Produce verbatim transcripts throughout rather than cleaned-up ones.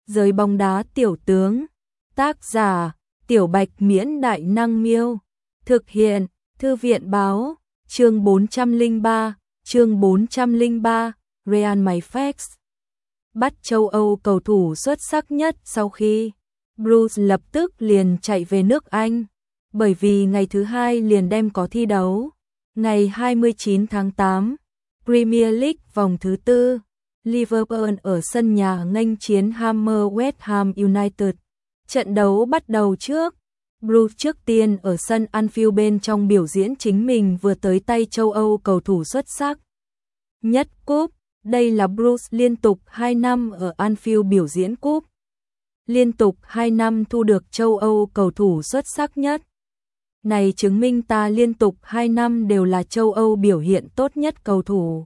Giới bóng đá tiểu tướng. Tác giả: Tiểu Bạch Miễn Đại Năng Miêu. Thực hiện: Thư viện Báo. Chương bốn trăm lẻ ba, chương bốn trăm lẻ ba, Real Madrid bắt châu Âu cầu thủ xuất sắc nhất sau khi Bruce lập tức liền chạy về nước Anh, bởi vì ngày thứ hai liền đem có thi đấu. Ngày hai mươi chín tháng tám, Premier League vòng thứ tư, Liverpool ở sân nhà nghênh chiến Hammer West Ham United. Trận đấu bắt đầu trước, Bruce trước tiên ở sân Anfield bên trong biểu diễn chính mình vừa tới tay châu Âu cầu thủ xuất sắc nhất cúp. Đây là Bruce liên tục hai năm ở Anfield biểu diễn cúp. Liên tục hai năm thu được châu Âu cầu thủ xuất sắc nhất. Này chứng minh ta liên tục hai năm đều là châu Âu biểu hiện tốt nhất cầu thủ.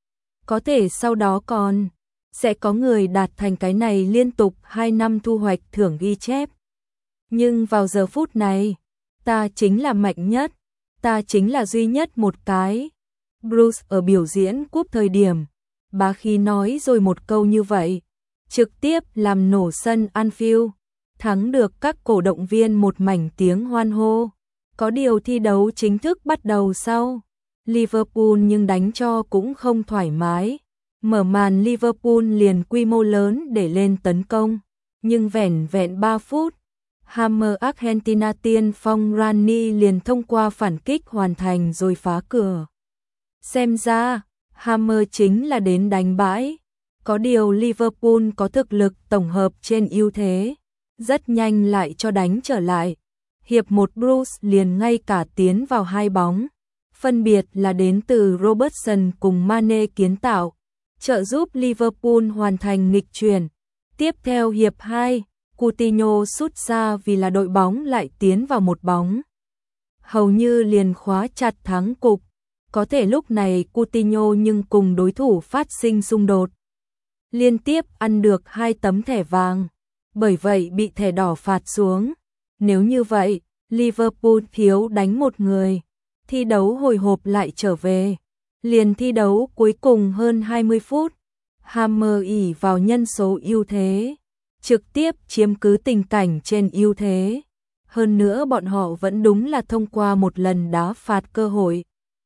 Có thể sau đó còn sẽ có người đạt thành cái này liên tục hai năm thu hoạch thưởng ghi chép. Nhưng vào giờ phút này, ta chính là mạnh nhất, ta chính là duy nhất một cái. Bruce ở biểu diễn cúp thời điểm, bá khí nói rồi một câu như vậy, trực tiếp làm nổ sân Anfield, thắng được các cổ động viên một mảnh tiếng hoan hô. Có điều thi đấu chính thức bắt đầu sau, Liverpool nhưng đánh cho cũng không thoải mái. Mở màn Liverpool liền quy mô lớn để lên tấn công, nhưng vẻn vẹn ba phút, Hammer Argentina tiên phong Rani liền thông qua phản kích hoàn thành rồi phá cửa. Xem ra, Hammer chính là đến đánh bãi. Có điều Liverpool có thực lực tổng hợp trên ưu thế, rất nhanh lại cho đánh trở lại. Hiệp một Bruce liền ngay cả tiến vào hai bóng, phân biệt là đến từ Robertson cùng Mane kiến tạo, trợ giúp Liverpool hoàn thành nghịch chuyển. Tiếp theo hiệp hai, Coutinho sút ra vì là đội bóng lại tiến vào một bóng. Hầu như liền khóa chặt thắng cục. Có thể lúc này Coutinho nhưng cùng đối thủ phát sinh xung đột. Liên tiếp ăn được hai tấm thẻ vàng, bởi vậy bị thẻ đỏ phạt xuống. Nếu như vậy, Liverpool thiếu đánh một người, thi đấu hồi hộp lại trở về. Liền thi đấu cuối cùng hơn hai mươi phút, Hammer ỷ vào nhân số ưu thế, trực tiếp chiếm cứ tình cảnh trên ưu thế. Hơn nữa bọn họ vẫn đúng là thông qua một lần đá phạt cơ hội.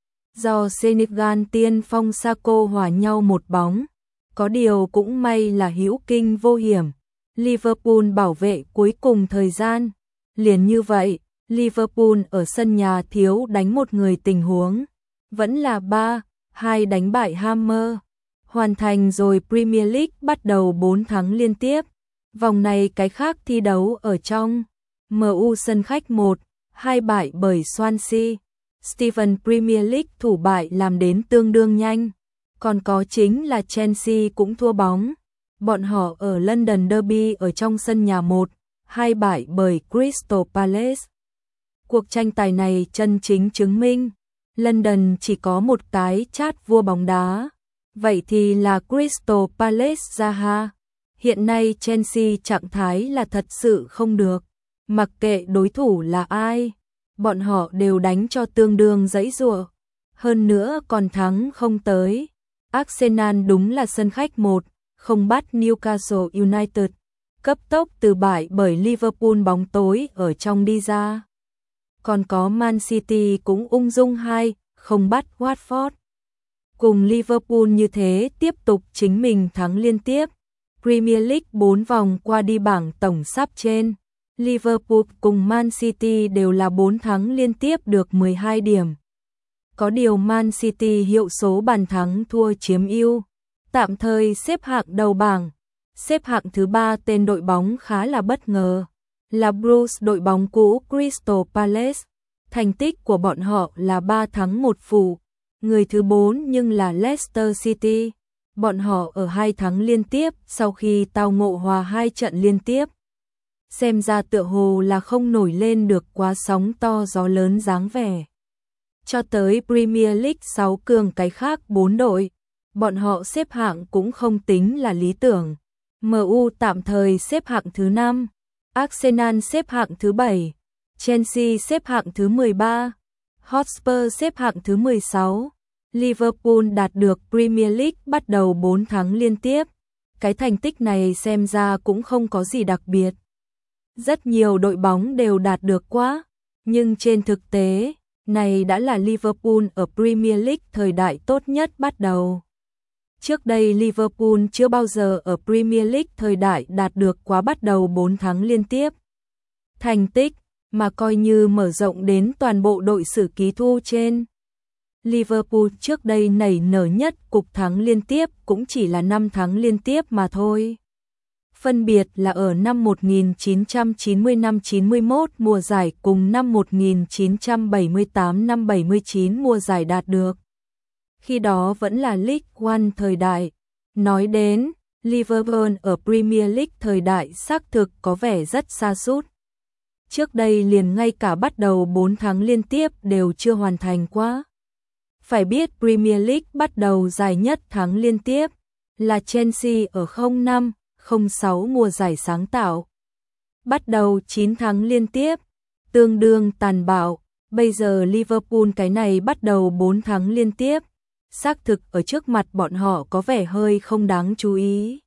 Do Senegal tiên phong Sako hòa nhau một bóng, có điều cũng may là hữu kinh vô hiểm. Liverpool bảo vệ cuối cùng thời gian. Liền như vậy, Liverpool ở sân nhà thiếu đánh một người tình huống, vẫn là ba hai đánh bại Hammer, hoàn thành rồi Premier League bắt đầu bốn thắng liên tiếp. Vòng này cái khác thi đấu ở trong, em u sân khách một hai bại bởi Swansea. Stephen Premier League thủ bại làm đến tương đương nhanh. Còn có chính là Chelsea cũng thua bóng. Bọn họ ở London Derby ở trong sân nhà một hai bại bởi Crystal Palace. Cuộc tranh tài này chân chính chứng minh London chỉ có một cái chát vua bóng đá. Vậy thì là Crystal Palace ra ha. Hiện nay Chelsea trạng thái là thật sự không được. Mặc kệ đối thủ là ai, bọn họ đều đánh cho tương đương giãy giụa. Hơn nữa còn thắng không tới. Arsenal đúng là sân khách một không bắt Newcastle United. Cấp tốc từ bại bởi Liverpool bóng tối ở trong đi ra. Còn có Man City cũng ung dung hai không bắt Watford. Cùng Liverpool như thế tiếp tục chính mình thắng liên tiếp. Premier League bốn vòng qua đi bảng tổng sắp trên. Liverpool cùng Man City đều là bốn thắng liên tiếp được mười hai điểm. Có điều Man City hiệu số bàn thắng thua chiếm ưu, tạm thời xếp hạng đầu bảng. Xếp hạng thứ ba tên đội bóng khá là bất ngờ, là Bruce đội bóng cũ Crystal Palace. Thành tích của bọn họ là ba thắng một phụ. Người thứ bốn nhưng là Leicester City. Bọn họ ở hai thắng liên tiếp sau khi tao ngộ hòa hai trận liên tiếp. Xem ra tựa hồ là không nổi lên được quá sóng to gió lớn dáng vẻ. Cho tới Premier League sáu cường cái khác bốn đội, bọn họ xếp hạng cũng không tính là lý tưởng. em u tạm thời xếp hạng thứ năm, Arsenal xếp hạng thứ bảy, Chelsea xếp hạng thứ mười ba, Hotspur xếp hạng thứ mười sáu. Liverpool đạt được Premier League bắt đầu bốn thắng liên tiếp. cái thành tích này xem ra cũng không có gì đặc biệt. Rất nhiều đội bóng đều đạt được quá, nhưng trên thực tế, này đã là Liverpool ở Premier League thời đại tốt nhất bắt đầu. Trước đây Liverpool chưa bao giờ ở Premier League thời đại đạt được quá bắt đầu bốn thắng liên tiếp. Thành tích mà coi như mở rộng đến toàn bộ đội sử ký thu trên. Liverpool trước đây nảy nở nhất cục thắng liên tiếp cũng chỉ là năm thắng liên tiếp mà thôi. Phân biệt là ở năm một nghìn chín trăm chín mươi năm chín mươi mốt mùa giải cùng năm một nghìn chín trăm bảy mươi tám năm bảy mươi chín mùa giải đạt được. Khi đó vẫn là League One thời đại. Nói đến, Liverpool ở Premier League thời đại xác thực có vẻ rất xa sút. Trước đây liền ngay cả bắt đầu bốn tháng liên tiếp đều chưa hoàn thành quá. Phải biết Premier League bắt đầu dài nhất thắng liên tiếp là Chelsea ở không năm không sáu mùa giải sáng tạo. Bắt đầu chín thắng liên tiếp, tương đương tàn bạo. Bây giờ Liverpool cái này bắt đầu bốn thắng liên tiếp, xác thực ở trước mặt bọn họ có vẻ hơi không đáng chú ý.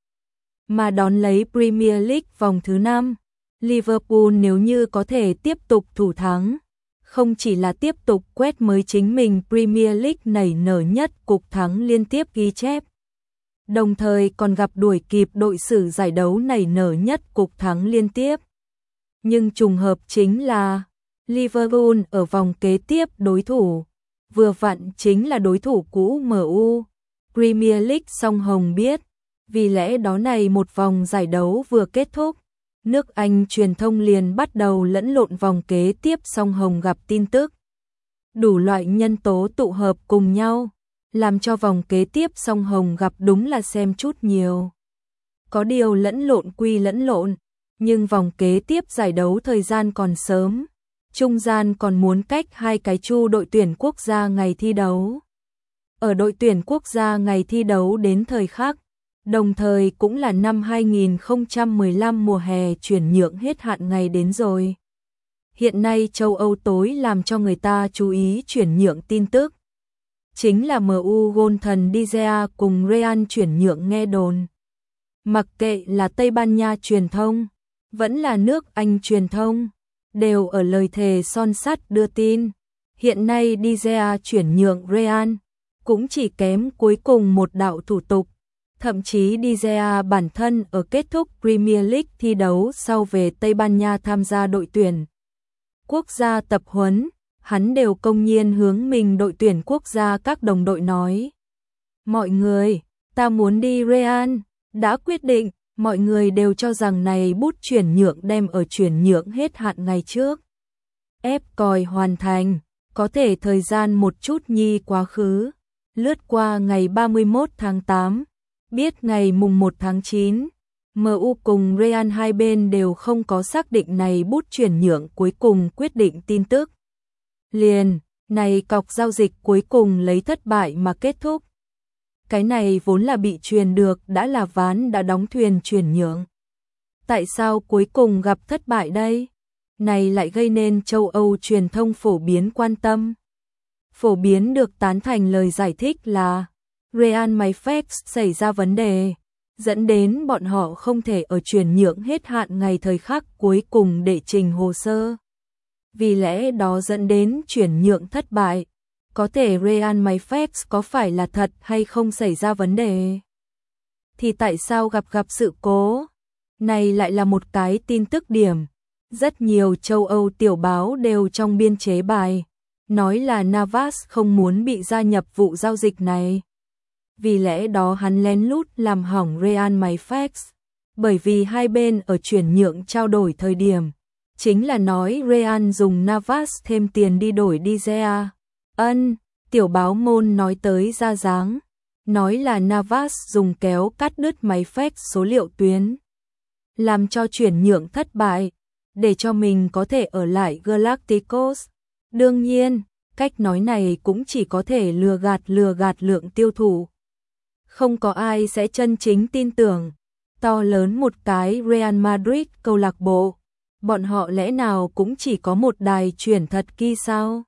Mà đón lấy Premier League vòng thứ năm, Liverpool nếu như có thể tiếp tục thủ thắng, không chỉ là tiếp tục quét mới chính mình Premier League nảy nở nhất cục thắng liên tiếp ghi chép, đồng thời còn gặp đuổi kịp đội sử giải đấu nảy nở nhất cục thắng liên tiếp. Nhưng trùng hợp chính là Liverpool ở vòng kế tiếp đối thủ vừa vặn chính là đối thủ cũ em u Premier League song hồng biết, vì lẽ đó này một vòng giải đấu vừa kết thúc, nước Anh truyền thông liền bắt đầu lẫn lộn vòng kế tiếp song hồng gặp tin tức. Đủ loại nhân tố tụ hợp cùng nhau, làm cho vòng kế tiếp song hồng gặp đúng là xem chút nhiều. Có điều lẫn lộn quy lẫn lộn, nhưng vòng kế tiếp giải đấu thời gian còn sớm, trung gian còn muốn cách hai cái chu đội tuyển quốc gia ngày thi đấu. Ở đội tuyển quốc gia ngày thi đấu đến thời khắc, đồng thời cũng là năm hai nghìn không trăm mười lăm mùa hè chuyển nhượng hết hạn ngày đến rồi. Hiện nay châu Âu tối làm cho người ta chú ý chuyển nhượng tin tức. Chính là em u Golden De Gea cùng Real chuyển nhượng nghe đồn. Mặc kệ là Tây Ban Nha truyền thông, vẫn là nước Anh truyền thông, đều ở lời thề son sắt đưa tin. Hiện nay De Gea chuyển nhượng Real, cũng chỉ kém cuối cùng một đạo thủ tục. Thậm chí De Gea bản thân ở kết thúc Premier League thi đấu sau về Tây Ban Nha tham gia đội tuyển quốc gia tập huấn, hắn đều công nhiên hướng mình đội tuyển quốc gia các đồng đội nói: mọi người, ta muốn đi Real, đã quyết định. Mọi người đều cho rằng này bút chuyển nhượng đem ở chuyển nhượng hết hạn ngày trước ép còi hoàn thành, có thể thời gian một chút nhi quá khứ, lướt qua ngày ba mươi mốt tháng tám, biết ngày mùng một tháng chín, em u cùng Real hai bên đều không có xác định này bút chuyển nhượng cuối cùng quyết định tin tức. Liền, này cọc giao dịch cuối cùng lấy thất bại mà kết thúc. Cái này vốn là bị truyền được đã là ván đã đóng thuyền chuyển nhượng. Tại sao cuối cùng gặp thất bại đây? Này lại gây nên châu Âu truyền thông phổ biến quan tâm. Phổ biến được tán thành lời giải thích là Real Mayfax xảy ra vấn đề, dẫn đến bọn họ không thể ở chuyển nhượng hết hạn ngày thời khắc cuối cùng để trình hồ sơ. Vì lẽ đó dẫn đến chuyển nhượng thất bại. Có thể Real Mayfax có phải là thật hay không xảy ra vấn đề? Thì tại sao gặp gặp sự cố? Này lại là một cái tin tức điểm. Rất nhiều châu Âu tiểu báo đều trong biên chế bài, nói là Navas không muốn bị gia nhập vụ giao dịch này. Vì lẽ đó hắn lén lút làm hỏng Real Mayfax. Bởi vì hai bên ở chuyển nhượng trao đổi thời điểm, chính là nói Real dùng Navas thêm tiền đi đổi De Gea. Ân, tiểu báo môn nói tới ra dáng, nói là Navas dùng kéo cắt đứt Mayfax số liệu tuyến, làm cho chuyển nhượng thất bại, để cho mình có thể ở lại Galacticos. Đương nhiên, cách nói này cũng chỉ có thể lừa gạt lừa gạt lượng tiêu thụ. Không có ai sẽ chân chính tin tưởng. To lớn một cái Real Madrid câu lạc bộ, bọn họ lẽ nào cũng chỉ có một đài chuyển thật kỳ sao?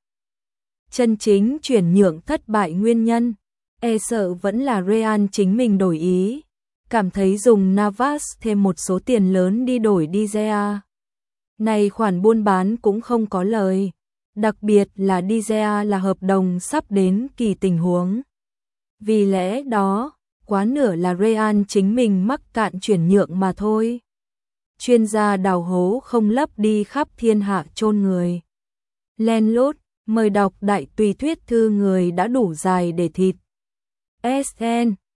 Chân chính chuyển nhượng thất bại nguyên nhân, e sợ vẫn là Real chính mình đổi ý. cảm thấy dùng Navas thêm một số tiền lớn đi đổi De Gea. Này khoản buôn bán cũng không có lời, đặc biệt là De Gea là hợp đồng sắp đến kỳ tình huống. Vì lẽ đó, quá nửa là Real chính mình mắc cạn chuyển nhượng mà thôi. Chuyên gia đào hố không lấp đi khắp thiên hạ chôn người. Len lút, mời đọc đại tùy thuyết thư người đã đủ dài để thịt. ét en